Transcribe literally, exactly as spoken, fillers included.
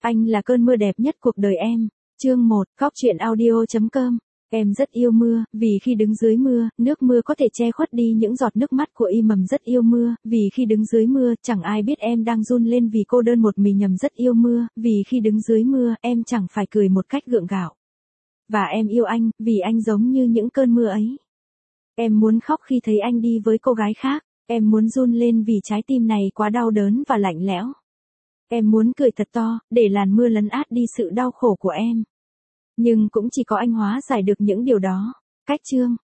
Anh là cơn mưa đẹp nhất cuộc đời em. Chương một, Cóc truyện audio chấm com. Em rất yêu mưa, vì khi đứng dưới mưa, nước mưa có thể che khuất đi những giọt nước mắt của Y Mầm rất yêu mưa, vì khi đứng dưới mưa, chẳng ai biết em đang run lên vì cô đơn một mình. Nhầm rất yêu mưa, vì khi đứng dưới mưa, em chẳng phải cười một cách gượng gạo. Và em yêu anh, vì anh giống như những cơn mưa ấy. Em muốn khóc khi thấy anh đi với cô gái khác, em muốn run lên vì trái tim này quá đau đớn và lạnh lẽo. Em muốn cười thật to, để làn mưa lấn át đi sự đau khổ của em. Nhưng cũng chỉ có anh hóa giải được những điều đó. Cách chương